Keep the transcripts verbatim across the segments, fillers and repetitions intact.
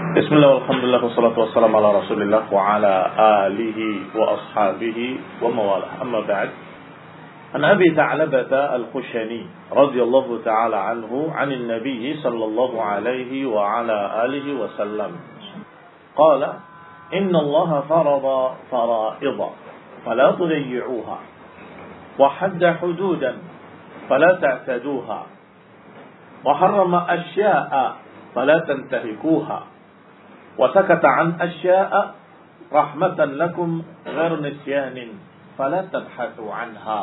Bismillah, alhamdulillah, wassalatu wassalamu ala rasulillah wa ala alihi wa ashabihi wa mawalah. Amma ba'd. An Abi Tha'labah al-Khushani radhiyallahu ta'ala anhu 'anil nabiy sallallahu alaihi wa ala alihi wa sallam. Qala, inna Allah farada fara'idha fala tudayyi'uha wa hadda hududan fala ta'taduha wa harrama asya'a fala tantahikuha وسكت عن أشياء رحمة لكم غير نسيان فلا تبحثوا عنها.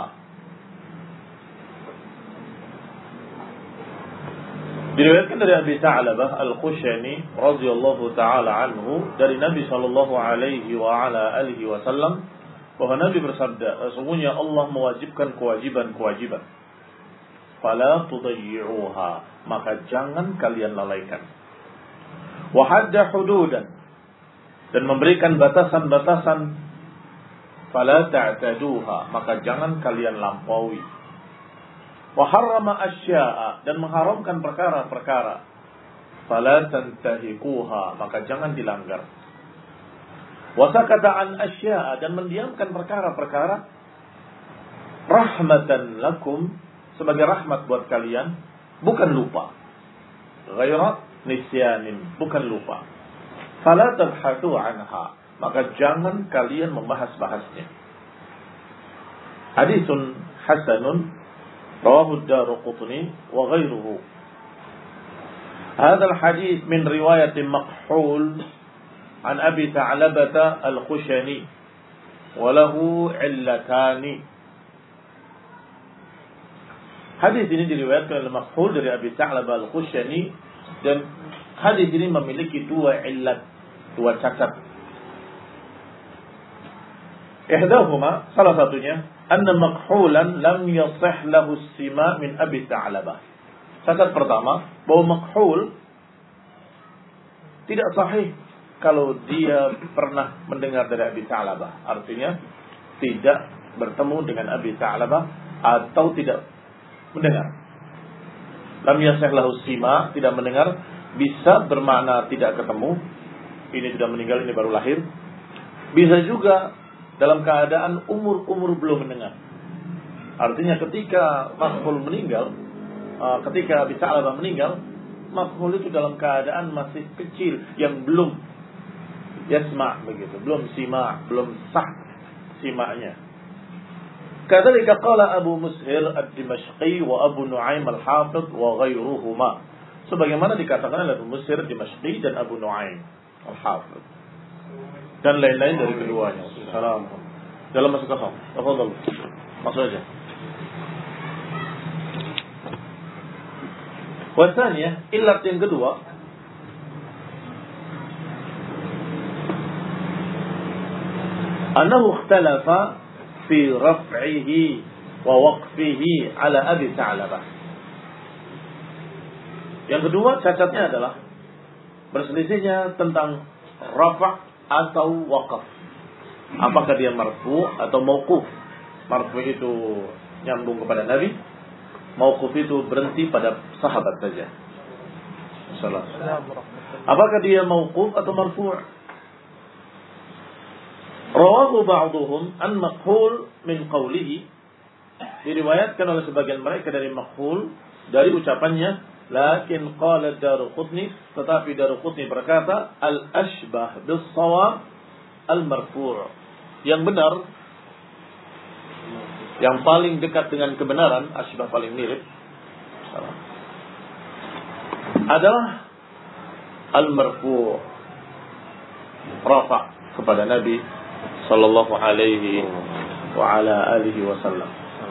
Diriwayatkan dari Abi Tha'labah al-Khushani radhiyallahu taala anhu dari Nabi sallallahu alaihi wa ala alihi wasallam bahwa Nabi bersabda, sesungguhnya Allah mewajibkan kewajiban-kewajiban. Fala tudayyi'uha, maka jangan kalian lalaikan. Wa hadda hududan, dan memberikan batasan-batasan. Fala ta'taduha, maka jangan kalian lampaui. Wa harrama asya'a, dan mengharamkan perkara-perkara. Fala tantahikuha, maka jangan dilanggar. Wa sakata an asya'a, dan mendiamkan perkara-perkara. Rahmatan lakum, sebagai rahmat buat kalian, bukan lupa. Ghairat nisyanin, bukan lupa. Fala tabhathu anha, maka jangan kalian membahas-bahasnya. Haditsun hasanun rawahu ad-Darqutni wa ghairuhu. Hadha al-hadits min riwayat Makhul an Abi Tha'labah al-Khushani wa lahu illatani. Hadis ini diriwayatkan oleh Makhul dari Abi Tha'labah al-Khushani, dan hadis ini memiliki dua illat, dua cacat. Ihdahuma, salah satunya, anna Makhulan lam yasih lahu as-sima' min Abi Tha'labah. Cacat pertama, bahwa Makhul tidak sahih kalau dia pernah mendengar dari Abi Tha'labah. Artinya tidak bertemu dengan Abi Tha'labah atau tidak mendengar. Lam yasih lahu sima, tidak mendengar, bisa bermakna tidak ketemu. Ini sudah meninggal, ini baru lahir. Bisa juga dalam keadaan umur-umur belum mendengar. Artinya ketika Makhul meninggal, ketika Abi Tha'labah meninggal, Makhul itu dalam keadaan masih kecil, yang belum yasma' begitu, belum sima', belum sah sima'nya. Kadzalika qala Abu Mushir ad-Dimashqi wa Abu Nu'aim al-Hafidh wa ghairuhuma. Sebagaimana dikatakan oleh Abu Mushir ad-Dimashqi dan Abu Nu'aim al-Hafidh dan lain-lain dari keduanya. Assalamualaikum. Dalam masuk kafah. Tafadhal. Masuk aja. Wasanya, illat yang kedua, annahu ikhtalafa fi raf'ihi wa waqfihi ala Abi Tha'labah. Yang kedua cacatnya adalah berselisihnya tentang rafa' atau waqaf. Apakah dia marfu' atau mauquf? Marfu' itu nyambung kepada Nabi, mauquf itu berhenti pada sahabat saja. Assalamualaikum. Apakah dia mauquf atau marfu'? Rawahu ba'duhum an Makhul min qawlihi, diriwayatkan oleh sebagian mereka dari Makhul dari ucapannya, lakin qala Darqutni, tetapi Darqutni berkata, al-ashbah bis-shawab al-marfu', yang benar, yang paling dekat dengan kebenaran, ashbah paling mirip, adalah al-marfu', rafa' kepada Nabi sallallahu alaihi wa ala alihi wasallam.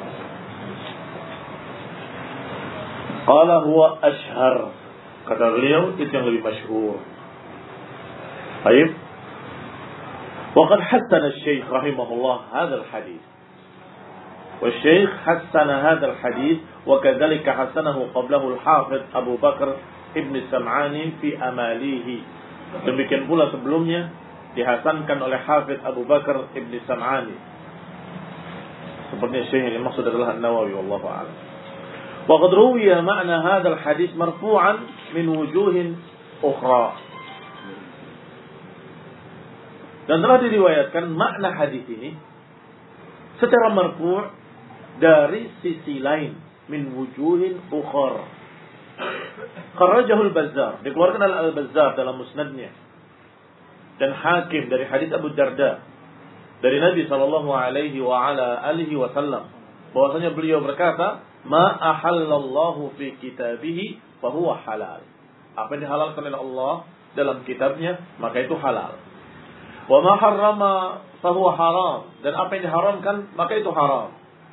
Qala huwa ashhar, kata beliau itu yang lebih masyhur. Baik. Wa qad hassana asy-syaikh rahimahullah hadzal hadits. Wa asy-syaikh hassana hadzal hadits wa kadzalika hassanahu qablahu al-Hafidz Abu Bakar Ibn Sam'ani fi amalihi. Demikian pula sebelumnya dihasankan oleh Hafidz Abu Bakar Ibn Sam'ani. Seperti Syekh yang maksud adalah An-Nawawi wallahu a'lam. Wa qad ruwiya ma'na hadzal hadits marfu'an min wujuhin ukhra. Dan telah diriwayatkan makna hadis ini secara marfu' dari sisi lain min wujuhin ukhar. Kharrajahu al-Bazzar, dikeluarkan oleh al-Bazzar dalam musnadnya, dan Hakim dari hadis Abu Darda dari Nabi sallallahu alaihi wa ala alihi wasallam bahwasanya beliau berkata, "Ma ahallallahu fi kitabihi fa huwa halal." Apa yang dihalalkan oleh Allah dalam kitabnya, maka itu halal. Wa ma harrama fa huwa haram, dan apa yang diharamkan maka itu haram.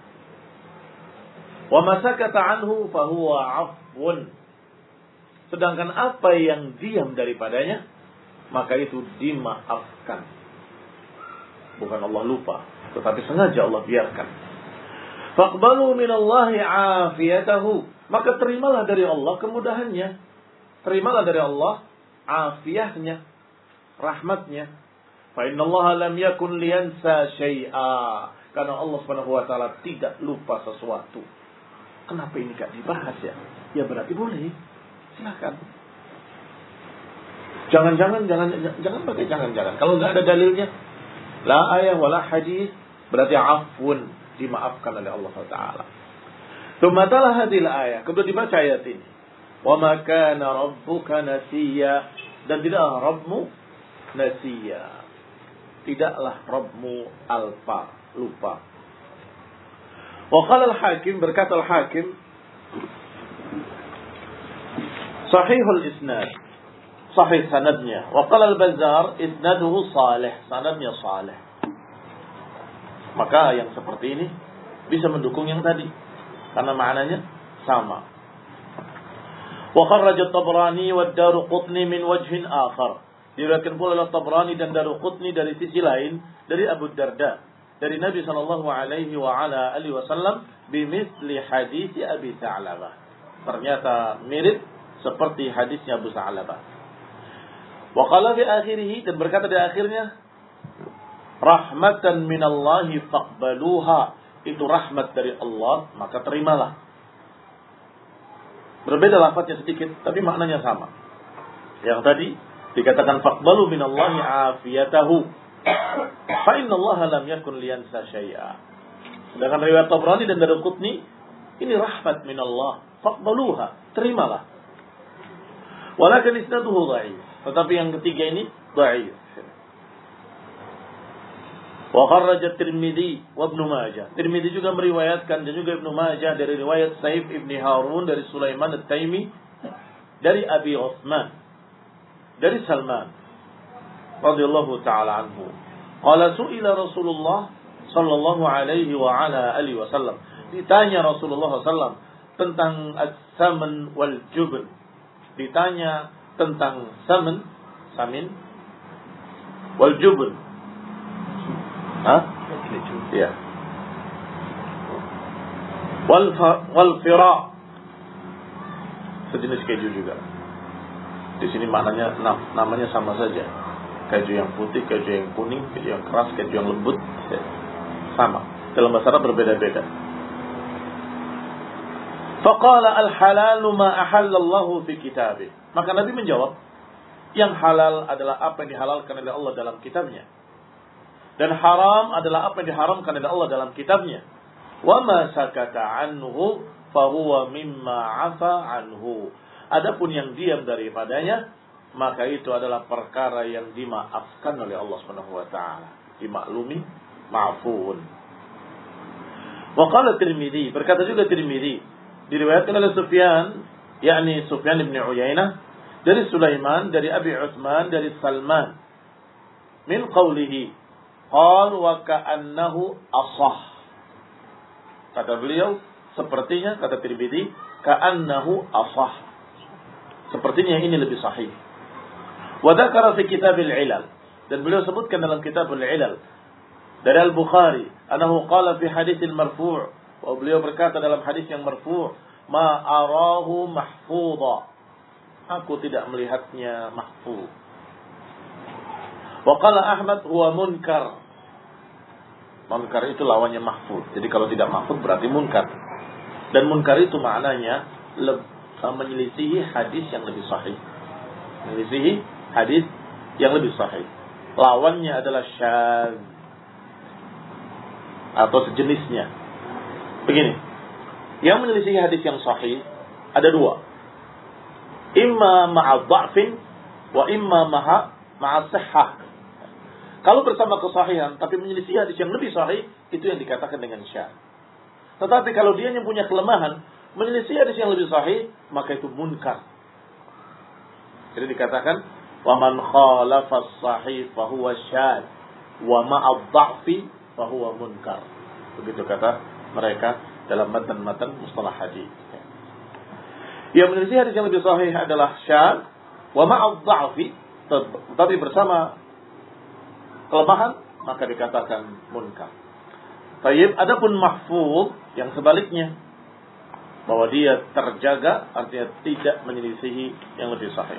Wa ma sakata anhu fa huwa 'afwun. Sedangkan apa yang diam daripadanya maka itu dimaafkan. Bukan Allah lupa, tetapi sengaja Allah biarkan. Faqbalu minallahi 'afiyatahu, maka terimalah dari Allah kemudahannya. Terimalah dari Allah afiyahnya, rahmatnya. Fa innallaha lam yakun liyansa syai'a, karena Allah Subhanahu wa taala tidak lupa sesuatu. Kenapa ini enggak dibahas ya? Ya berarti boleh. Silakan. Jangan-jangan jangan jangan pakai jangan-jangan. Kalau enggak ada dalilnya, la ayah wala hadis, berarti afun, dimaafkan oleh Allah taala. Tsumma hadil ayah, kemudian dibaca ayat ini. Wa ma kana rabbuka nasiya, dan tidaklah Rabbmu nasiya. Tidaklah Rabbmu alpa, lupa. Wa qala al-Hakim, berkata al-Hakim, sahihul isnad, sahih sanadnya. Wa qala al-Bazzar isnaduhu salih, sanadnya salih. Maka yang seperti ini bisa mendukung yang tadi karena maknanya sama. Wa kharraja at-Tabrani wa ad-Daruqutni min wajhin akhar. Diriwayatkan pula oleh Tabrani dan Daruqutni dari sisi lain dari Abu Darda dari Nabi sallallahu alaihi wa ala alihi wasallam bimithli hadis Abi Sa'labah. Ternyata mirip seperti hadisnya Abu Sa'labah. Wa qala fi akhirih, dan berkata di akhirnya, rahmatan minallahi faqbaluha, itu rahmat dari Allah maka terimalah. Berbeda lafaznya sedikit tapi maknanya sama. Yang tadi dikatakan faqbalu minallahi afiyatahu, fa innallaha lam yakun liyansa syai'a. Sedangkan riwayat Tabrani dan Daruqutni ini rahmat minallah faqbaluha, terimalah. Walakin isnaduhu dhaif, tetapi yang ketiga ini dhaif. Wa kharraja Tirmidzi wa Ibnu Majah. Tirmidzi juga meriwayatkan dan juga Ibnu Majah dari riwayat Saif ibn Harun dari Sulaiman at-Taimi dari Abi Utsman dari Salman radhiyallahu taala anhu. Qala su'ila Rasulullah sallallahu alaihi wa ala alihi wasallam. Ditanya Rasulullah sallallahu alaihi wasallam tentang as-saman wal jubn. Ditanya tentang saman, samin wal jubn. Hah? Iya. Wal wal fira, sejenis keju juga. Di sini maknanya namanya sama saja. Keju yang putih, keju yang kuning, keju yang keras, keju yang lembut, sama. Dalam bahasa Arab berbeda-beda. Faqala al-halalu ma ahallallahu fi kitabih. Maka Nabi menjawab, yang halal adalah apa yang dihalalkan oleh Allah dalam kitabnya. Dan haram adalah apa yang diharamkan oleh Allah dalam kitabnya. Wa ma sakata anhu fa huwa mimma 'afa anhu. Adapun yang diam daripadanya, maka itu adalah perkara yang dimaafkan oleh Allah Subhanahu wa taala. Dimaklumi, ma'fuun. Wa qala Tirmidzi, berkata juga Tirmidzi, diriwayatkan oleh Sufyan, yakni Sufyan bin Uyainah dari Sulaiman, dari Abi Utsman, dari Salman. Min qawlihi qal wa ka'annahu asah. Kata beliau, sepertinya, kata Tirmidzi, ka'annahu asah. Sepertinya ini lebih sahih. Wa dzakara fi kitabil ilal, dan beliau sebutkan dalam kitabul ilal dari Al-Bukhari, annahu qala fi haditsil marfu', wa beliau berkata dalam hadis yang marfu', ma arahu mahfudha, aku tidak melihatnya mahfuz. Wa qala Ahmad huwa munkar. Munkar itu lawannya mahfuz. Jadi kalau tidak mahfuz berarti munkar. Dan munkar itu maknanya le- menyelisihi hadis yang lebih sahih. Menyelisihi hadis yang lebih sahih. Lawannya adalah syadz atau sejenisnya. Begini, yang menyelisih hadis yang sahih ada dua. Imma ma'a dha'fin wa imma ma'a ma'a sihhah. Kalau bersama kesahihan tapi menyelisih hadis yang lebih sahih, itu yang dikatakan dengan syadz. Tetapi kalau dia yang punya kelemahan, menyelisih hadis yang lebih sahih, maka itu munkar. Jadi dikatakan wa man khalafa as-sahih fa huwa syadz wa ma'a dha'fi fa huwa munkar. Begitu kata mereka dalam matan-matan mustalah hadis. Yang menyelisih hadis yang lebih sahih adalah syadz wa ma'a dha'fi, tetapi bersama kelemahan maka dikatakan munkar. Baik, adapun mahfuz yang sebaliknya, bahwa dia terjaga, artinya tidak menyelisihi yang lebih sahih.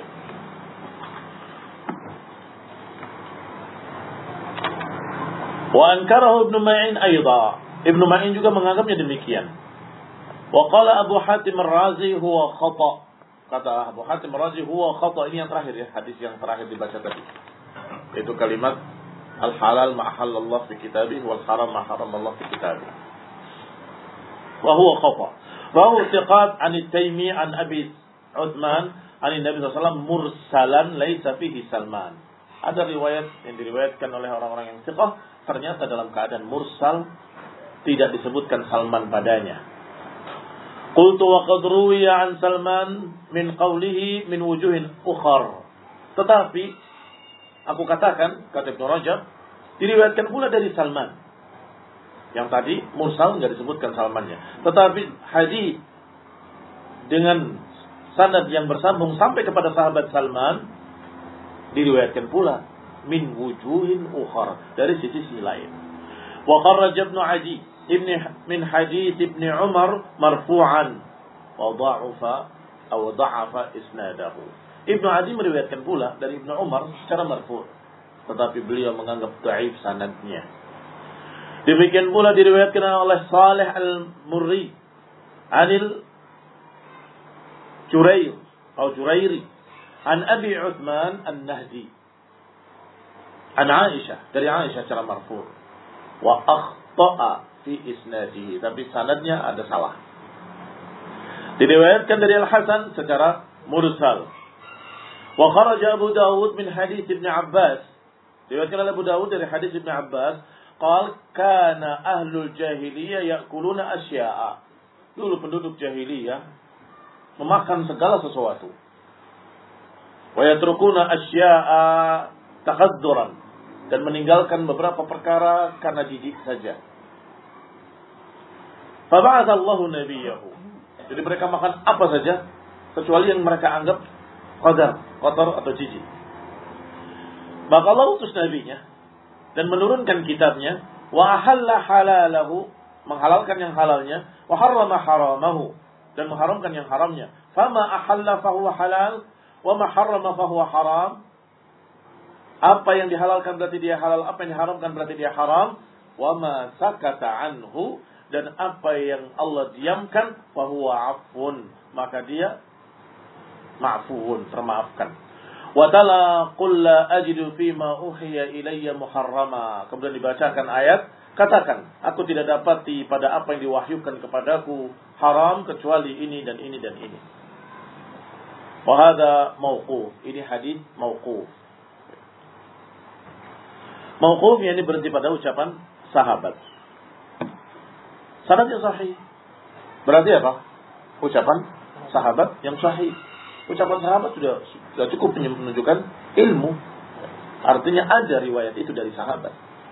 Wa ankarahu Ibnu Ma'in aidan. Ibnu Ma'in juga menganggapnya demikian. Wa qala Abu Hatim Ar-Razi huwa khata. Kata Abu Hatim Ar-Razi huwa khata, ini yang terakhir ya, hadis yang terakhir dibaca tadi. Itu kalimat al-halal ma halallahu fi kitabih wal haram ma haramallahu fi kitabih. Wa huwa khata. Rawu thiqat an at-Taimi an Abi Uthman an Nabi sallallahu alaihi wasallam mursalan laisa fihi Salman. Ada riwayat yang diriwayatkan oleh orang-orang yang thiqah, ternyata dalam keadaan mursal, tidak disebutkan Salman padanya. Qultu wa qad ruwiya an Salman min qawlihi min wujuhin ukhar. Tetapi aku katakan, kata Ibnu Rajab, diriwayatkan pula dari Salman. Yang tadi mursal enggak disebutkan Salmannya, tetapi hadis dengan sanad yang bersambung sampai kepada sahabat Salman diriwayatkan pula min wujuhin ukhar, dari sisi-sisi lain. Wa kharraj Ibnu Adi ibn min hadis Ibnu Umar marfu'an wa dha'afa aw dha'afa isnadahu. Ibnu Adi meriwayatkan pula dari Ibnu Umar secara marfu', tetapi beliau menganggap dhaif sanadnya. Demikian pula diriwayatkan oleh Salih Al-Murri anil Jurair atau Jurairi an Abi Uthman An-Nahdi an Aisyah, dari Aisyah secara marfu', wa akhta'a fi isnadihi, tapi sanadnya ada salah. Diriwayatkan dari Al-Hasan secara mursal. Wa kharaja Abu Dawud min hadis Ibnu Abbas. Diriwayatkan oleh Abu Dawud dari hadis Ibnu Abbas, qala kana ahlul jahiliyah ya'kuluna asya'a. Dulu penduduk jahiliyah memakan segala sesuatu. Wa yatrukuna asya'a taqadduran, dan meninggalkan beberapa perkara karena jijik saja. Fa ba'atha Allahu nabiyahu. Jadi mereka makan apa saja kecuali yang mereka anggap qadar, kotor atau jijik. Maka Allah utus nabinya dan menurunkan kitabnya, wa ahalla halalahu, menghalalkan yang halalnya, wa harrama haramahu, dan mengharamkan yang haramnya. Fama ahalla fahuwa halal, wa ma harrama fahuwa haram. Apa yang dihalalkan berarti dia halal, apa yang diharamkan berarti dia haram. Wa ma sakata anhu, dan apa yang Allah diamkan, fahuwa afun, maka dia ma'fuun, termaafkan. Wa tala qul la ajidu fima uhiya ilayya muharrama. Kemudian dibacakan ayat, katakan, aku tidak dapati pada apa yang diwahyukan kepadaku haram kecuali ini dan ini dan ini. Wa hadza mauquf, ini hadis mauquf. Mauquf yakni berhenti pada ucapan sahabat. Sanadnya sahih. Berarti apa? Ucapan sahabat yang sahih. Ucapan sahabat sudah, sudah cukup menunjukkan ilmu. Artinya ada riwayat itu dari sahabat.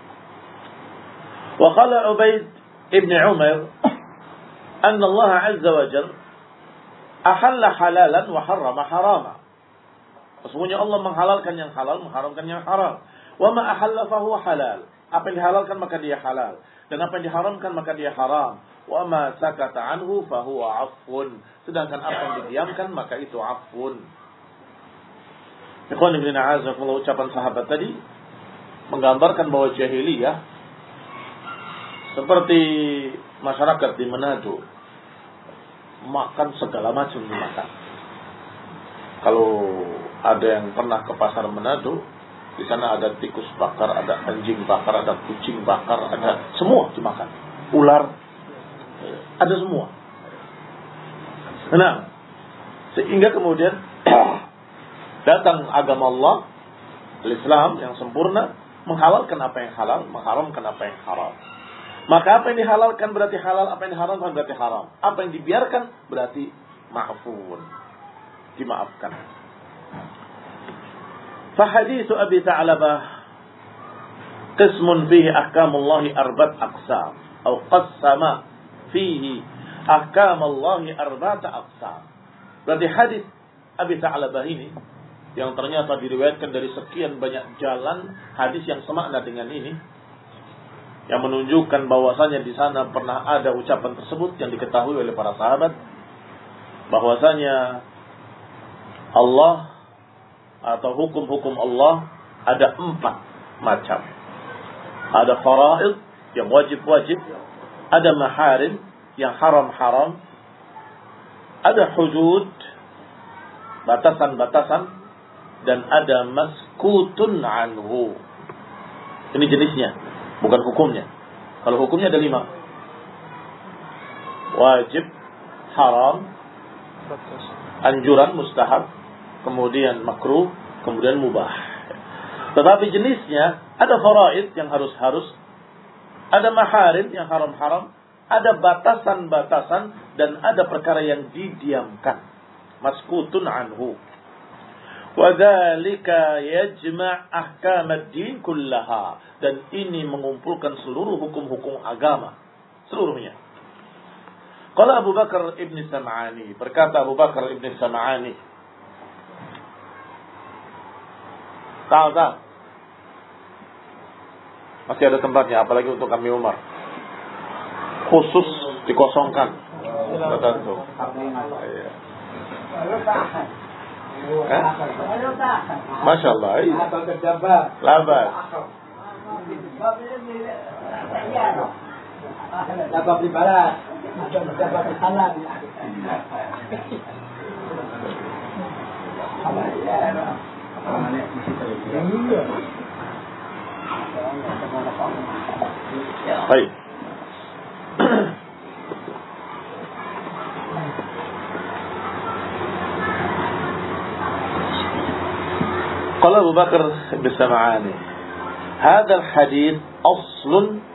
Wa qala Ubaid ibn Umar anna Allah azza wa jalla ahalla halalan wa harrama harama. Sesungguhnya Allah menghalalkan yang halal, mengharamkan yang haram. Wa ma ahalla fa huwa halal. Apa yang dihalalkan maka dia halal, dan apa yang diharamkan maka dia haram. Wa ma sakata anhu fa huwa afun. Sedangkan apa yang didiamkan maka itu afun. Ikhwan ibn a'azakumullah, ucapan sahabat tadi menggambarkan bahwa jahiliyah seperti masyarakat di Manado, makan segala macam dimakan. Kalau ada yang pernah ke pasar Manado, Di sana ada tikus bakar, ada anjing bakar, ada kucing bakar, ada semua dimakan. Ular, ada semua. Nah, sehingga kemudian datang agama Allah, Islam yang sempurna, menghalalkan apa yang halal, mengharamkan apa yang haram. Maka apa yang dihalalkan berarti halal, apa yang diharamkan berarti haram. Apa yang dibiarkan berarti ma'fun, dimaafkan. فحديث أبي ثعلبة قسم فيه أحكام الله أربعة أقسام أو قسم فيه أحكام الله أربعة أقسام. Berarti hadis Abi Tha'labah ini yang ternyata diriwayatkan dari sekian banyak jalan hadis yang semakna dengan ini, yang menunjukkan bahwasanya di sana pernah ada ucapan tersebut yang diketahui oleh para sahabat, bahwasanya Allah atau hukum-hukum Allah ada empat macam. Ada faraid yang wajib-wajib, ada maharim yang haram-haram, ada hudud, batasan-batasan, dan ada maskutun anhu. Ini jenisnya, bukan hukumnya. Kalau hukumnya ada lima: wajib, haram, anjuran, mustahab, kemudian makruh, kemudian mubah. Tetapi jenisnya ada faraid yang harus-harus, ada maharim yang haram-haram, ada batasan-batasan, dan ada perkara yang didiamkan. Maskutun anhu. Wa dzalika yajma' ahkam ad-din kullaha. Dan ini mengumpulkan seluruh hukum-hukum agama, seluruhnya. Qala Abu Bakar Ibn Sam'ani, berkata Abu Bakar Ibn Sam'ani, Tahu tak? Masih ada tempatnya, apalagi untuk kami Umar. Khusus dikosongkan. Tertentu. Iya. Eh? Masya Allah. Iya. Labar. Labar di barat. Labar di kanan. Baik. قال أبو بكر بن سمعاني هذا الحديث أصل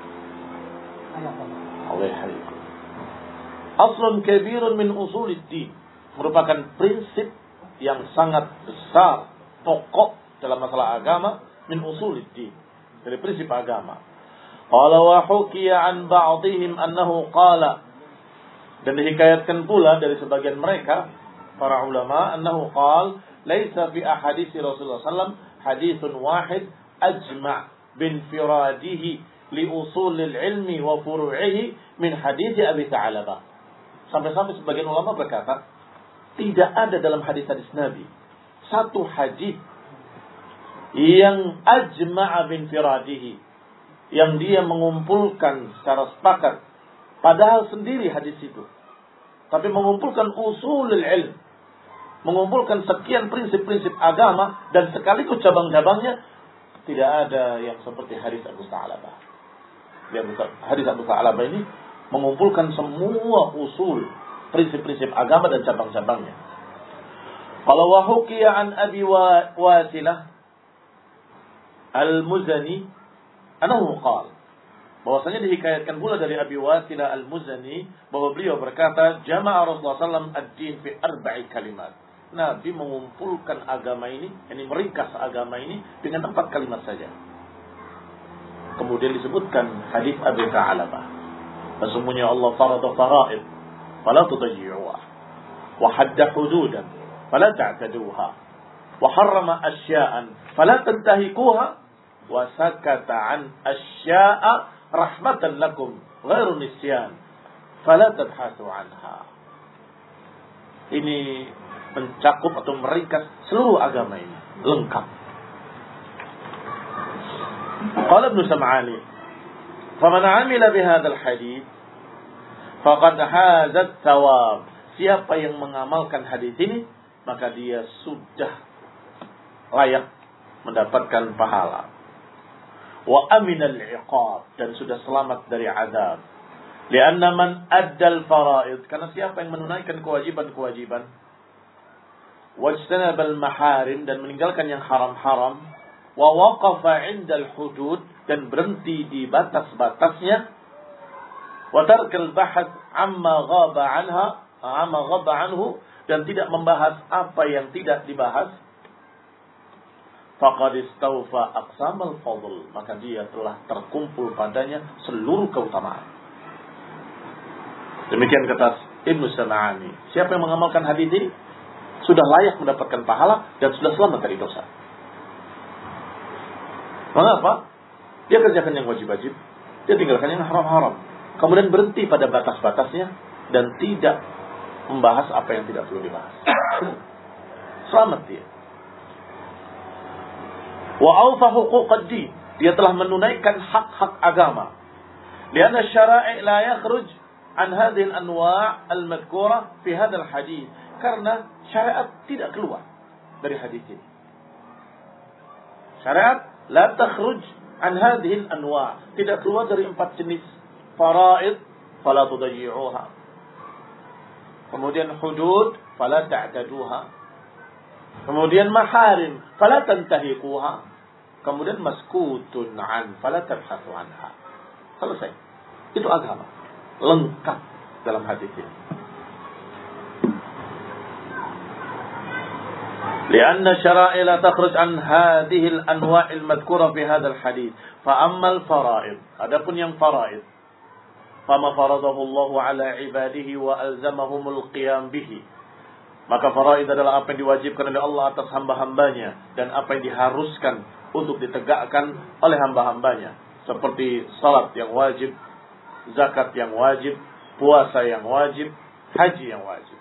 الله يحييكم أصل كبير من أصول الدين, merupakan prinsip yang sangat besar, pokok dalam masalah agama, min usuliddin, dari prinsip agama. Qala wa hukiya an ba'dihim annahu qala, dan dihikayatkan pula dari sebagian mereka para ulama, annahu qala laisa fi ahadits Rasulullah sallallahu alaihi wasallam haditsun wahid ajma' bin firadihi li usulil ilmi wa furu'ihi min hadits Abi Tha'labah. Sampai-sampai sebagian ulama berkata, tidak ada dalam hadis-hadis Nabi satu hadis yang ajma'a bin firadihi, yang dia mengumpulkan secara sepakat, padahal sendiri hadis itu, tapi mengumpulkan usulul ilm, mengumpulkan sekian prinsip-prinsip agama dan sekaligus cabang-cabangnya. Tidak ada yang seperti hadis Abu Tha'labah. Hadis Abu Tha'labah ini mengumpulkan semua usul, prinsip-prinsip agama dan cabang-cabangnya. Qala wa hukiya an Abi Wasilah Al-Muzani annahu qala, bahwasanya dihikayatkan pula dari Abi Wasilah Al-Muzani bahwa beliau berkata, jama'a Rasulullah sallallahu alaihi wasallam ad-din fi arba'i kalimat. Nabi mengumpulkan agama ini, ini meringkas agama ini dengan empat kalimat saja. Kemudian disebutkan hadis Abi Tha'labah, sesungguhnya Allah farada faraid fala tudayyi'uha wa hadda hududan fala ta'taduha wa harrama asya'an fala tantahikuha wa sakata an asya'a rahmatan lakum ghairu nisyan fala tabhasu anha. Ini mencakup atau meringkas seluruh agama ini, lengkap. Qala Ibnu Sam'ani, "Faman 'amila bihadzal hadits faqad hazat thawab." Siapa yang mengamalkan hadis ini, maka dia sudah layak mendapatkan pahala. Wa aminal iqab, dan sudah selamat dari azab. Lianna man addal faraid, karena siapa yang menunaikan kewajiban-kewajiban, wajtanabal maharim, dan meninggalkan yang haram-haram, wa waqafa 'indal hudud, dan berhenti di batas-batasnya, wa tarkal bahath amma ghaba anha amma ghaba anhu, dan tidak membahas apa yang tidak dibahas, faqad istawfa aqsamal fadl, maka dia telah terkumpul padanya seluruh keutamaan. Demikian kata Ibnu Sam'ani, siapa yang mengamalkan hadis ini sudah layak mendapatkan pahala dan sudah selamat dari dosa. Mengapa? Dia kerjakan yang wajib-wajib, dia tinggalkan yang haram-haram, kemudian berhenti pada batas-batasnya dan tidak membahas apa yang tidak perlu dibahas. Selamat dia. Wa awfa huquqad din, dia telah menunaikan hak-hak agama. Lianna syara'i la yakhruj an hadhihi al-anwa' al-madhkura fi hadzal hadis, karena syariat tidak keluar dari hadis ini. Syariat la takhruj an hadhihi al-anwa', tidak keluar dari empat jenis. Faraid fala tudayyi'uha, kemudian hudud fala ta'taduha, kemudian maharim fala tantahiquha, kemudian maskutun an fala tabhathu anha. Selesai. Itu agama lengkap dalam hadis ini. لأن الشرائع لا تخرج عن هذه الأنواع المذكورة في هذا الحديث. فأما الفرائض, adapun yang faraid, فما فرضه الله على عباده وألزمهم القيام به, maka faraid adalah apa yang diwajibkan oleh Allah atas hamba-hambanya dan apa yang diharuskan untuk ditegakkan oleh hamba-hambanya, seperti salat yang wajib, zakat yang wajib, puasa yang wajib, haji yang wajib.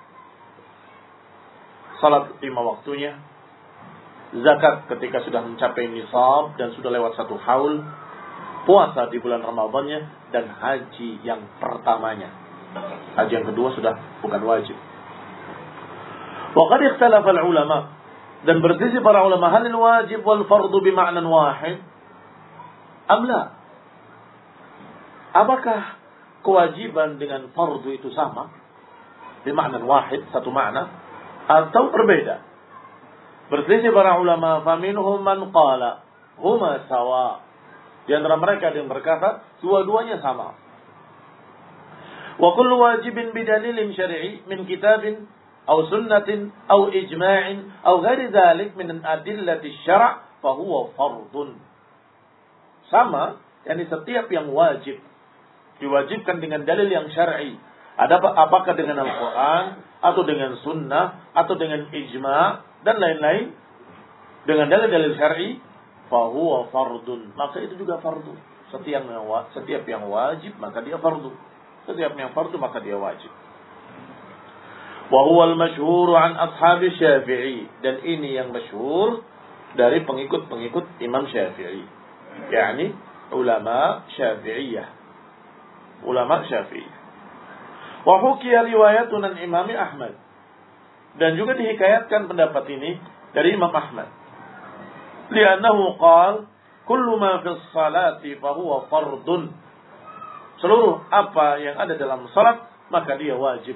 Salat lima waktunya, zakat ketika sudah mencapai nisab dan sudah lewat satu haul, puasa di bulan Ramadannya, dan haji yang pertamanya. Haji yang kedua sudah bukan wajib. Wa qad ikhtalafa al-ulama, dan berselisih para ulama, hal wajib wal fardu bima'nan wahid am la? Apakah kewajiban dengan fardu itu sama, bima'nan wahid, satu makna, atau berbeda? Berselisih para ulama, faminhum man qala huma sawa, di antara mereka ada yang berkata dua-duanya sama. Wa kullu wajibin bidalilin syar'i min kitabin aw sunnatin aw ijma'in aw ghairi dzalik min adillati syara' fa huwa fardun. Sama, yakni setiap yang wajib diwajibkan dengan dalil yang syar'i. Ada apakah dengan Al-Qur'an atau dengan sunnah atau dengan ijma' dan lain-lain, dengan dalil-dalil syar'i, fa huwa fardun, maka itu juga fardu. Setiap yang setiap yang wajib maka dia fardu. Setiap yang fardu maka dia wajib. Wa huwa al-masyhur an ashabi Syafi'i, dan ini yang masyhur dari pengikut-pengikut Imam Syafi'i, yakni ulama Syafi'iyah. Ulama Syafi'i. Wa hukiya riwayatun an Imam Ahmad, dan juga dihikayatkan pendapat ini dari Imam Ahmad. Li'annahu qala kullu ma fi sholati fa huwa fardun. Seluruh apa yang ada dalam salat maka dia wajib.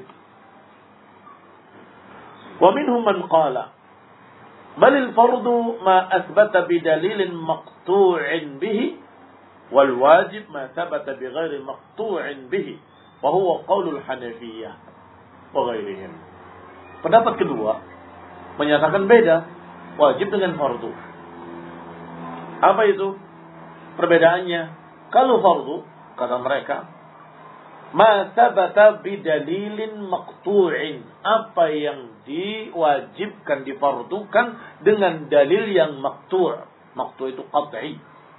Wa minhum man qala bal al-fardu ma athbata bi dalilin maqtu'in bihi wal wajib ma thabata bi ghairi maqtu'in bihi wa huwa qaulul Hanafiyyah wa ghairihim. Pendapat kedua menyatakan beda wajib dengan fardu. Apa itu perbedaannya? Kalau fardu, kata mereka, ma thabata bidalilin maqtu'in, apa yang diwajibkan, difardukan dengan dalil yang maqtu'. Maqtu' itu qat'i.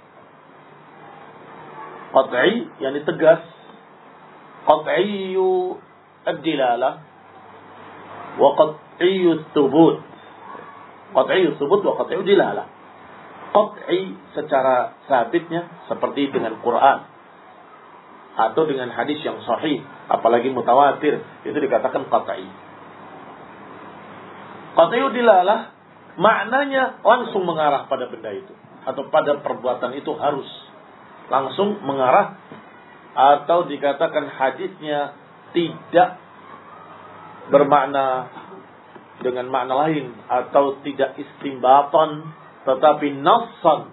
Qat'i yakni tegas. Qat'iyyu ad-dilalah wa qat'iyyu ats-tsubut. Qat'iyyu ats-tsubut wa qat'iyyu dilalah. Qat'i secara sabitnya seperti dengan Quran atau dengan hadis yang sahih, apalagi mutawatir, itu dikatakan qat'i. Qat'i dilalah maknanya langsung mengarah pada benda itu atau pada perbuatan itu harus langsung mengarah, atau dikatakan hadisnya tidak bermakna dengan makna lain atau tidak istimbatan tetapi nassan.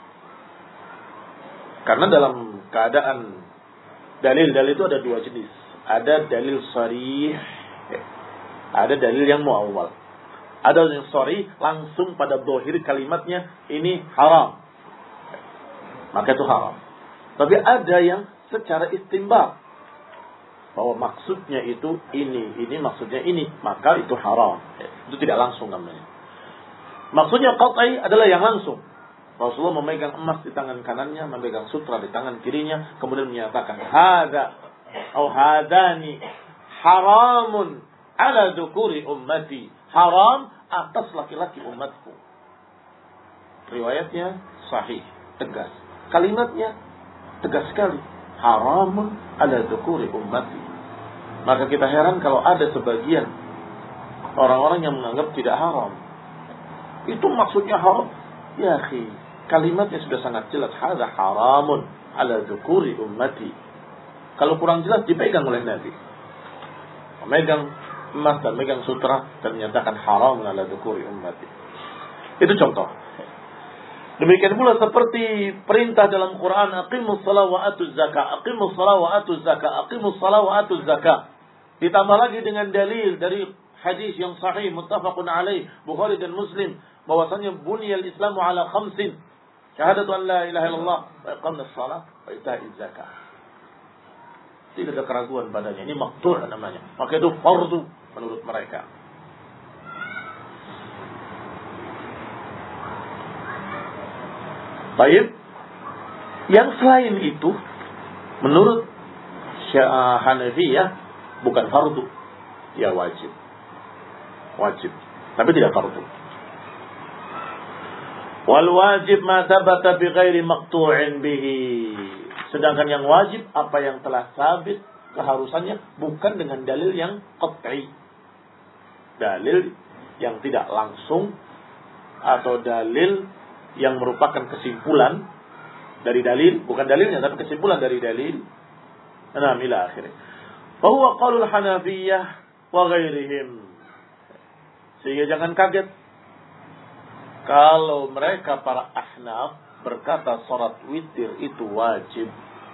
Karena dalam keadaan dalil-dalil itu ada dua jenis. Ada dalil sharih, ada dalil yang muawwal. Ada yang sharih langsung pada zahir kalimatnya ini haram, maka itu haram. Tapi ada yang secara istinbat bahwa maksudnya itu ini, ini maksudnya ini, maka itu haram. Itu tidak langsung namanya. Maksudnya qat'i adalah yang langsung. Rasulullah memegang emas di tangan kanannya, memegang sutra di tangan kirinya, kemudian menyatakan hadza atau hadani haramun ala dzukuri ummati, haram atas laki-laki umatku. Riwayatnya sahih, tegas. Kalimatnya tegas sekali, haramun ala dzukuri ummati. Maka kita heran kalau ada sebagian orang-orang yang menganggap tidak haram. Itu maksudnya haram. Ya akhi, kalimatnya sudah sangat jelas, hadza haramun ala dzukuri ummati. Kalau kurang jelas dipegang oleh Nabi. Memegang emas dan megang sutra dan menyatakan haram ala dzukuri ummati. Itu contoh. Demikian pula seperti perintah dalam Quran, aqimus shalah wa atuz zakah, aqimus shalah wa atuz zakah, aqimus shalah wa atuz zakah. Ditambah lagi dengan dalil dari hadis yang sahih muttafaqun alaih Bukhari dan Muslim, bahwasanya buniyal Islamu ala khamsin, syahadatu an la ilaha illallah wa iqamus shalah wa ita'iz zakah. Tidak ada keraguan padanya, ini maqtu' namanya. Maka itu fardu menurut mereka. Baik, yang selain itu menurut Hanafiyah bukan fardu, ya wajib. Wajib, tapi tidak fardu. Wal wajib ma thabata bi ghairi maqtu'in bihi. Sedangkan yang wajib apa yang telah sabit keharusannya bukan dengan dalil yang qat'i. Dalil yang tidak langsung atau dalil yang merupakan kesimpulan dari dalil, bukan dalilnya tapi kesimpulan dari dalil. Nah, ila akhirnya. Fa huwa qaulul Hanafiyah wa ghairihim. Sehingga jangan kaget kalau mereka para Ahnaf berkata salat witir itu wajib.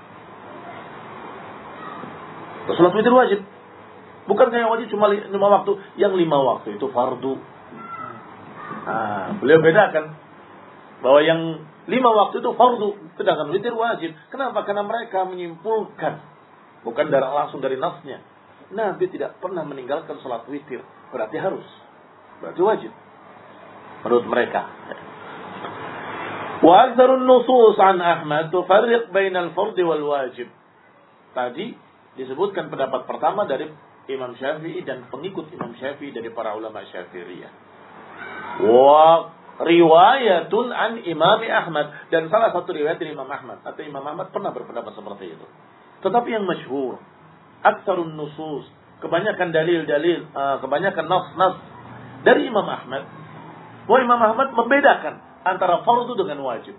Salat witir wajib. Bukan yang wajib cuma lima waktu, yang lima waktu itu fardu. Nah, beliau bedakan bahwa yang lima waktu itu fardu, sedangkan witir wajib. Kenapa? Karena mereka menyimpulkan, bukan dari langsung dari nasnya, Nabi tidak pernah meninggalkan salat witir, berarti harus, berarti wajib menurut mereka. Wa aktsarun nusus an Ahmad tufarriq bainal fard wal wajib. Tadi disebutkan pendapat pertama dari Imam Syafi'i dan pengikut Imam Syafi'i dari para ulama Syafi'iyah. Wa riwayatun an Imam Ahmad, dan salah satu riwayat dari Imam Ahmad atau Imam Ahmad pernah berpendapat seperti itu. Tetapi yang masyhur, aktsarun nusus, kebanyakan dalil-dalil, uh, kebanyakan nas-nas dari Imam Ahmad. Wah, Imam Ahmad membedakan antara fardu dengan wajib.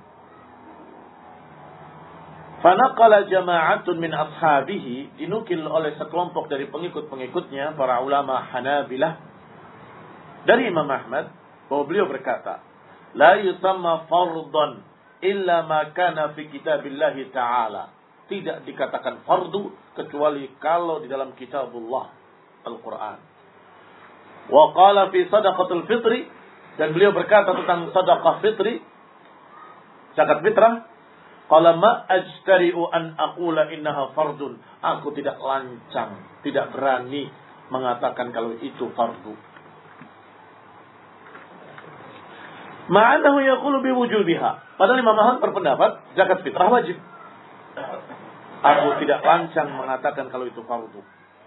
Fanaqala jama'atun min ashabihi, dinukil oleh sekelompok dari pengikut-pengikutnya para ulama Hanabilah dari Imam Ahmad, bahwa beliau berkata, la yusamma fardhan illa ma kana fi kitabillah ta'ala. Tidak dikatakan fardu kecuali kalau di dalam kitabullah Al-Quran. Wa qala fi sadaqatul fitri, dan beliau berkata tentang sedekah fitri, zakat fitrah, qala ma ajtari'u an aqula innaha fardun. Aku tidak lancang, tidak berani mengatakan kalau itu fardu. Ma'anahu yaqulu biwujubiha. Padahal Imam Ahmad berpendapat zakat fitrah wajib. Aku tidak lancang mengatakan kalau itu fardu.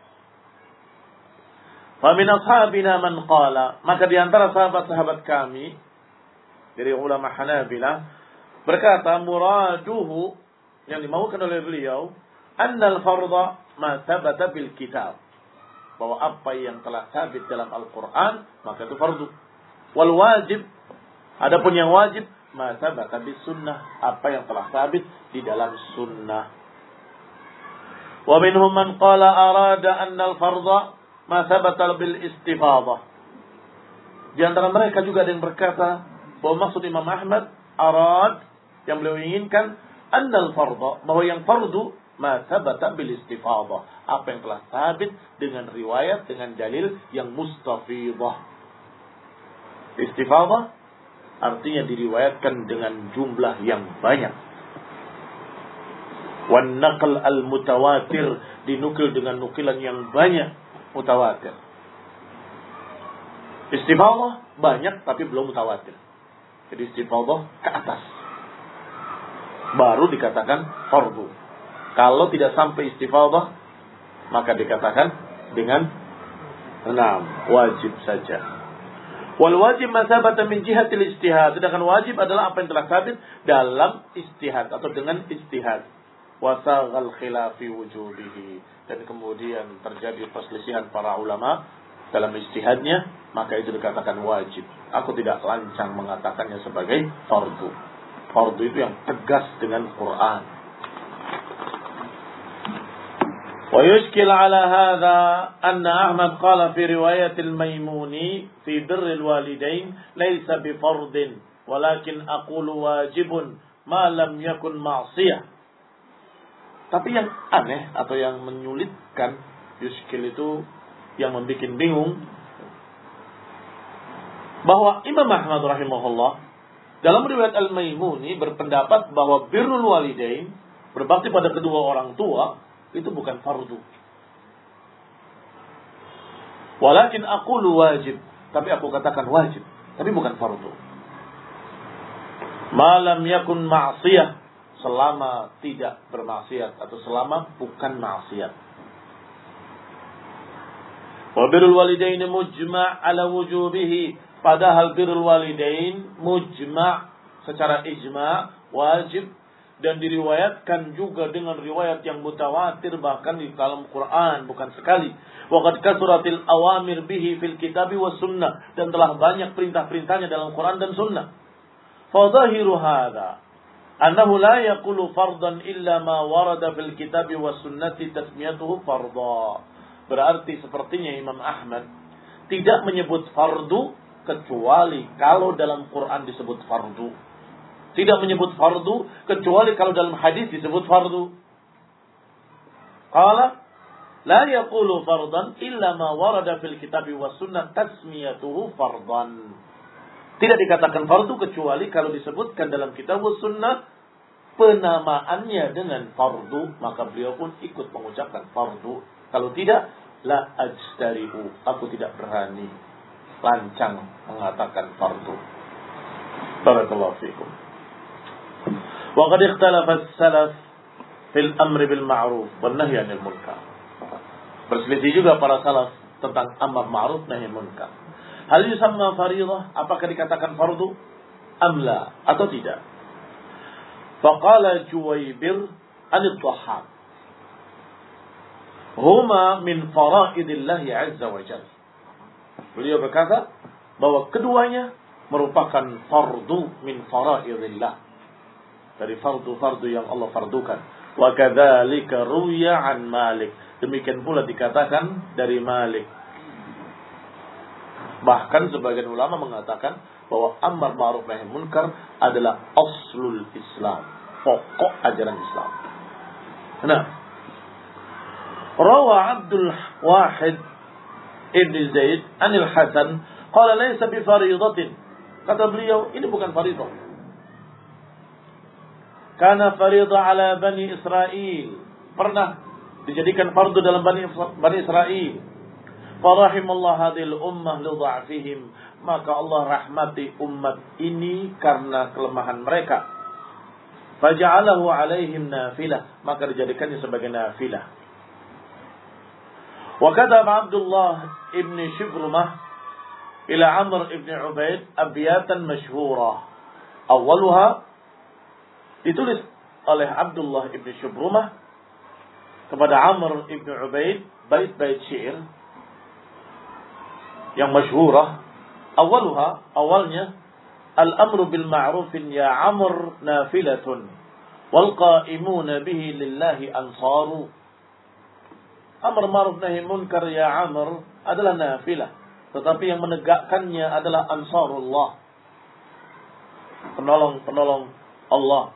Fa min ashabina man qala, maka di antara sahabat-sahabat kami dari ulama Hanabilah berkata, muraduhu, yang dimaukan oleh beliau, annal fardha ma thabata bil kitab, bahwa apa yang telah sabit dalam Al-Qur'an maka itu fardu. Wal wajib, adapun yang wajib, ma sabata bis sunnah, apa yang telah sabit di dalam sunnah. Wa minhum man qala arada anna al-fardha ma sabata bil istifadhah. Di antara mereka juga ada yang berkata bahwa maksud Imam Ahmad arad, yang beliau inginkan, anna al-fardha, bahwa yang fardu ma sabata bil istifadhah, apa yang telah sabit dengan riwayat, dengan dalil yang mustafidah. Istifadhah artinya diriwayatkan dengan jumlah yang banyak. Wan naql al mutawatir, dinukil dengan nukilan yang banyak, mutawatir. Istifadhah banyak tapi belum mutawatir. Jadi istifadhah ke atas, baru dikatakan fardu. Kalau tidak sampai istifadhah, maka dikatakan dengan enam wajib saja. Wal wajib ma sabata min jihatil ijtihad. Sedangkan wajib adalah apa yang telah sabit dalam ijtihad atau dengan ijtihad. Wasaghal khilafi wujubihi, dan kemudian terjadi perselisihan para ulama dalam ijtihadnya, maka itu dikatakan wajib. Aku tidak lancang mengatakannya sebagai fardu. Fardu itu yang tegas dengan Quran. Wa yushkil ala hadha anna Ahmad qala fi riwayat al-Maimuni fi birr al-walidain laysa bi fardin walakin aqulu wajibun ma lam yakun ma'siyah. Tapi yang aneh atau yang menyulitkan, yushkil itu yang membuat bingung, bahwa Imam Ahmad rahimahullah dalam riwayat Al-Maimuni berpendapat bahwa birrul walidain, berbakti pada kedua orang tua, itu bukan fardu. Walakin aqulu wajib, tapi aku katakan wajib, tapi bukan fardu. Ma lam yakun ma'siyah, selama tidak bermaksiat atau selama bukan maksiat. Wa birrul walidain mujma' ala wujubihi, padahal birrul walidain mujma' secara ijma' wajib, dan diriwayatkan juga dengan riwayat yang mutawatir bahkan di dalam Quran, bukan sekali. Wa qad kasuratil awamir bihi fil kitabi was sunnah, dan telah banyak perintah-perintahnya dalam Quran dan sunnah. Fa dhahiru hadza annahu la yaqulu fardan illa ma warada fil kitabi was sunnati tasmiyatuhu fardha. Berarti sepertinya Imam Ahmad tidak menyebut fardu kecuali kalau dalam Quran disebut fardu. Tidak menyebut fardu kecuali kalau dalam hadis disebut fardu. Qala la yaqulu fardan illa ma warada fil kitabi was sunnah tasmiyatuhu fardan. Tidak dikatakan fardu kecuali kalau disebutkan dalam kitab was sunnah penamaannya dengan fardu, maka beliau pun ikut mengucapkan fardu. Kalau tidak, la ajtari'u, aku tidak berani lancang mengatakan fardu. Barakallahu fikum. Wa qad ikhtalafa as-salaf fil amri bil ma'ruf wan nahyi 'anil munkar. Berselisih juga para salaf tentang amar ma'ruf nahi munkar. Hal yusamma fariidah, apakah dikatakan fardu amla atau tidak? Faqala Juwaybir an-Dhahhak, huma min faraidillah azza wa jalla. Beliau berkata bahwa keduanya merupakan fardu min faraidillah, dari fardu-fardu yang Allah fardukan. Wa kadzalika ruya an Malik, demikian pula dikatakan dari Malik. Bahkan sebagian ulama mengatakan bahwa amar ma'ruf nahi munkar adalah aslul Islam, pokok ajaran Islam. Nah, rawa Abdul Wahid ibn Zaid anil Hasan qala laysa bi fariidatin. Kata beliau, ini bukan fariidah. Kana fariidah ala Bani Israel, pernah dijadikan fardu dalam Bani, Bani Israel. Farahimallah hadhil ummah li dha'fihim, maka Allah rahmati umat ini karena kelemahan mereka. Faja'alahu alaihim nafilah, maka dijadikannya sebagai nafilah. Wa kataba Abdullah ibn Shibrumah ila Amr ibn Ubaid abyatan masyhurah. Awaluha, ditulis oleh Abdullah ibn Shibrumah kepada Amr ibn Ubaid bait-bait syair yang masyhurah. Awaluha, awalnya al-amru bil ma'rufin ya Amr nafilatun wal qa'imuna bihi lillahi ansaru. Amr ma'ruf nahi munkar ya Amr adalah nafilah, tetapi yang menegakkannya adalah ansarullah, penolong-penolong Allah.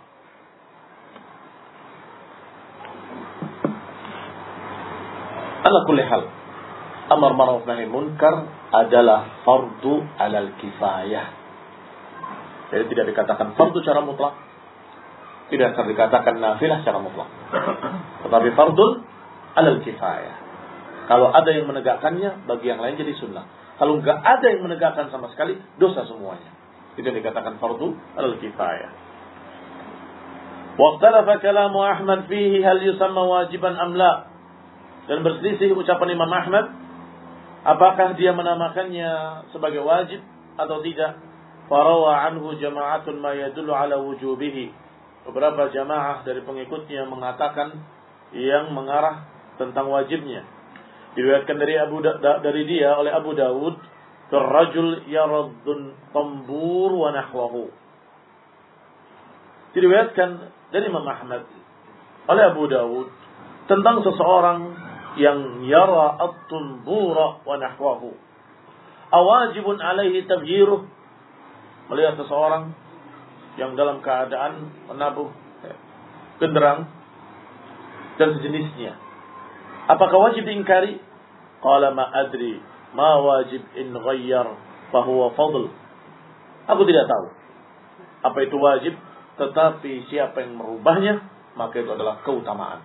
Ala kulli hal, amar ma'ruf nahi munkar adalah fardu alal kifayah. Jadi tidak dikatakan fardu secara mutlak, tidak akan dikatakan nafilah secara mutlak, tetapi fardun alal kifayah. Kalau ada yang menegakkannya, bagi yang lain jadi sunnah. Kalau enggak ada yang menegakkan sama sekali, dosa semuanya. Itu dikatakan fardu alal kifayah. Waqtalafa kalamu Ahmad fihi hal yusamma wajiban am la. Dan berselisih ucapan Imam Ahmad, apakah dia menamakannya sebagai wajib atau tidak. Farawa anhu jama'atun ma yadullu ala wujubihi. Beberapa jamaah dari pengikutnya mengatakan yang mengarah tentang wajibnya. Diriwayatkan dari Abu da, dari dia oleh Abu Dawud, "Ar-rajul yaraddun tambur wa nahwahu." Diriwayatkan dari Imam Ahmad oleh Abu Dawud tentang seseorang yang yara at-tambura wa nahwahu. Awajibun alaihi tabyiruh, melihat seseorang yang dalam keadaan menabuh genderang dan sejenisnya, apakah wajib diingkari? Qala ma adri ma wajib in ghayyar fa huwa fadl. Aku tidak tahu apa itu wajib, tetapi siapa yang merubahnya maka itu adalah keutamaan.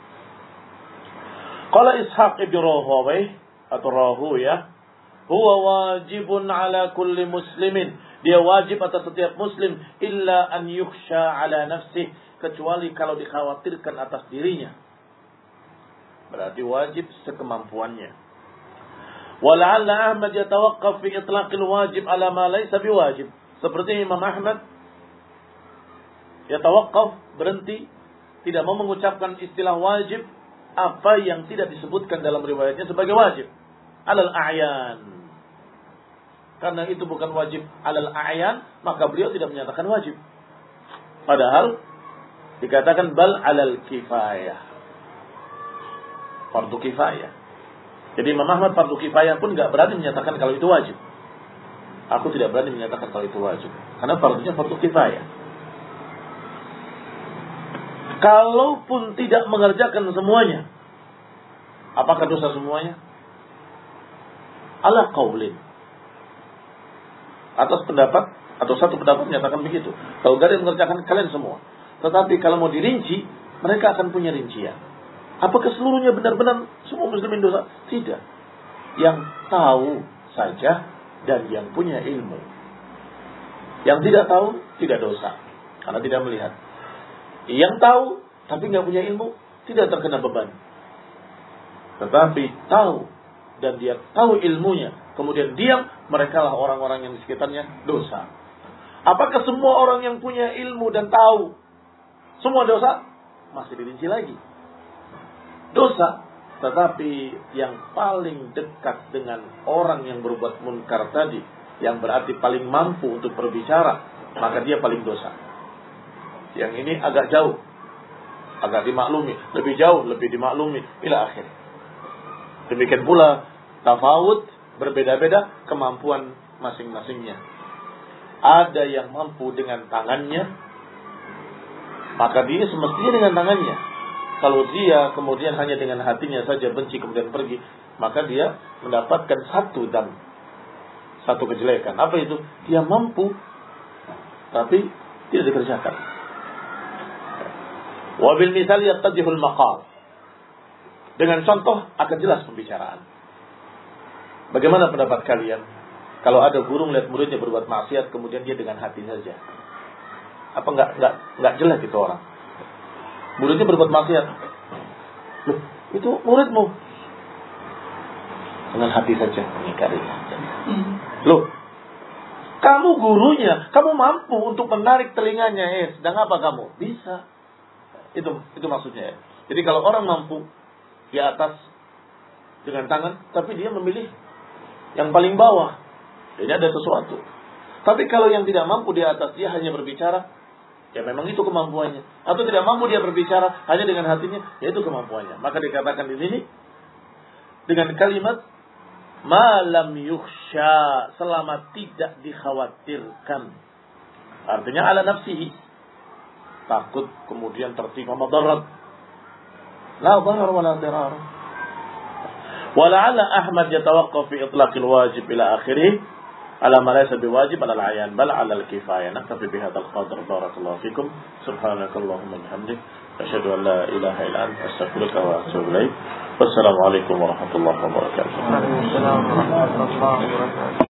Qala Ishaq ibn Rahawayh atau Rahuyah, huwa wajibun ala kulli muslimin. Dia wajib atas setiap muslim illa an yukhsha ala nafsih, kecuali kalau dikhawatirkan atas dirinya. Berarti wajib sekemampuannya. Wala'alla Ahmad yatawaqqaf fi itlaqil wajib ala ma laysa biwajib. Seperti Imam Ahmad yatawaqqaf, berhenti, tidak mau mengucapkan istilah wajib apa yang tidak disebutkan dalam riwayatnya sebagai wajib. Alal a'yan. Karena itu bukan wajib alal a'yan, maka beliau tidak menyatakan wajib. Padahal dikatakan bal alal kifayah, fardu kifayah. Jadi Imam Ahmad fardu kifayah pun enggak berani menyatakan kalau itu wajib. Aku tidak berani menyatakan kalau itu wajib, karena fardunya fardu kifayah. Kalaupun tidak mengerjakan semuanya, apakah dosa semuanya? Ala qaulin, atas pendapat atau satu pendapat menyatakan begitu. Kalau tidak ada yang mengerjakan, kalian semua. Tetapi kalau mau dirinci, mereka akan punya rincian. Apakah seluruhnya benar-benar semua muslimin dosa? Tidak. Yang tahu saja dan yang punya ilmu. Yang tidak tahu tidak dosa, karena tidak melihat. Yang tahu tapi nggak punya ilmu tidak terkena beban. Tetapi tahu dan dia tahu ilmunya, kemudian diam, mereka lah orang-orang yang di sekitarnya dosa. Apakah semua orang yang punya ilmu dan tahu semua dosa? Masih dirinci lagi. Dosa, tetapi yang paling dekat dengan orang yang berbuat munkar tadi, yang berarti paling mampu untuk berbicara, maka dia paling dosa. Yang ini agak jauh, agak dimaklumi, lebih jauh, lebih dimaklumi, ila akhir. Demikian pula tafawud, berbeda-beda kemampuan masing-masingnya. Ada yang mampu dengan tangannya, maka dia semestinya dengan tangannya. Kalau dia kemudian hanya dengan hatinya saja benci kemudian pergi, maka dia mendapatkan satu dan satu kejelekan. Apa itu? Dia mampu tapi tidak dikerjakan. Wabil misal yattadihul maqal. Dengan contoh akan jelas pembicaraan. Bagaimana pendapat kalian kalau ada guru melihat muridnya berbuat maksiat kemudian dia dengan hati saja? Apa enggak enggak enggak jelas itu orang? Muridnya berbuat maksiat. Loh, itu muridmu. Dengan hati saja mengingkari. Loh, kamu gurunya, kamu mampu untuk menarik telinganya, eh, sedang apa kamu? Bisa. Itu itu maksudnya. Jadi kalau orang mampu di atas dengan tangan, tapi dia memilih yang paling bawah, Ini ada sesuatu. Tapi kalau yang tidak mampu di atas dia hanya berbicara, ya memang itu kemampuannya. Atau tidak mampu dia berbicara hanya dengan hatinya, ya itu kemampuannya. Maka dikatakan di sini dengan kalimat malam yukhsha, selama tidak dikhawatirkan. Artinya ala nafsihi, takut kemudian tertimpa madarat. La darar wala dirar. Wala'alla Ahmad yatawaqqaf fi itlaqil wajib ila akhirih ala ma laysa biwajib ala al-ayan bal ala al-kifayah. Naktafi bihadzal qadr. Barakallahu fikum. Subhanakallahumma bihamdik asyhadu an la ilaha illa anta astaghfiruka wa atubu ilaik. Wassalamu alaikum warahmatullahi wabarakatuh. Waalaikumsalam warahmatullahi wabarakatuh.